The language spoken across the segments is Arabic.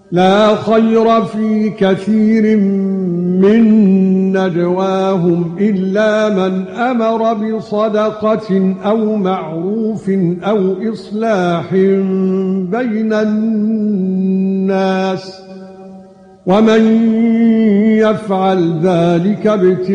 لا خير في كثير من نجواهم إلا من أمر بصدقة أو معروف أو إصلاح بين الناس ومن يفعل ذلك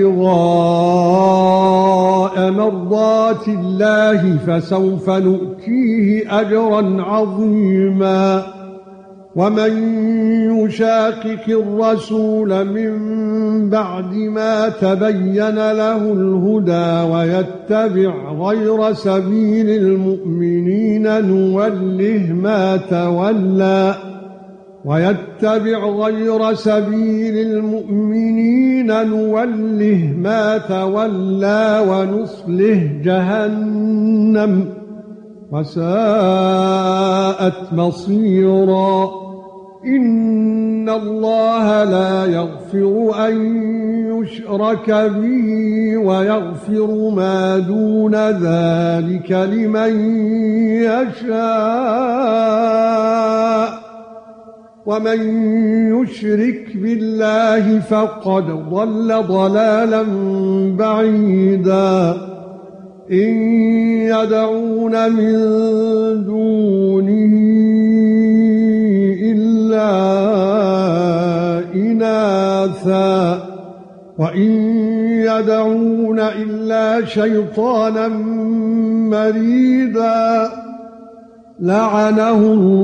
ابتغاء مرضات الله فسوف نؤتيه أجرا عظيما ومن يشاقق الرسول من بعد ما تبين له الهدى ويتبع غير سبيل المؤمنين نوله ما تولى ونصله جهنم وساءت مصيرا إن الله لا يغفر أن يشرك به ويغفر ما دون ذلك لمن يشاء ومن يشرك بالله فقد ضل ضلالا بعيدا إن يدعون من دونه إلا إناثا وإن يدعون إلا شيطانا مريدا لعنه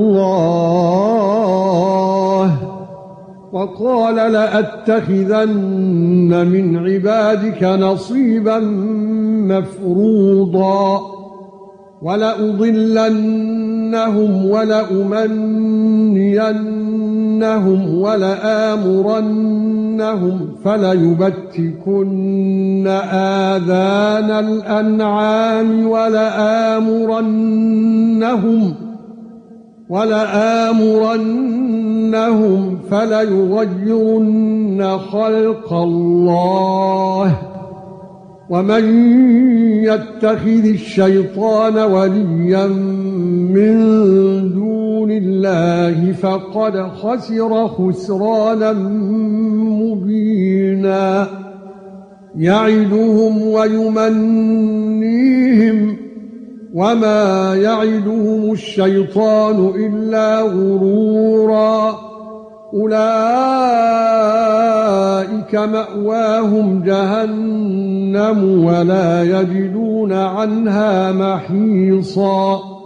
الله وقال لأتخذن من عبادك نصيبا مفروضا ولأضلنهم ولأمنينهم ولآمرنهم فليبتكن آذان الأنعام ولآمرنهم فليغيرن خلق الله ومن يتخذ الشيطان وليا من دون الله فقد خسر خسرانا مبينا يعدهم ويمنيهم وما يعدهم الشيطان إلا غرورا أولئك مأواهم جهنم ولا يجدون عنها محيصا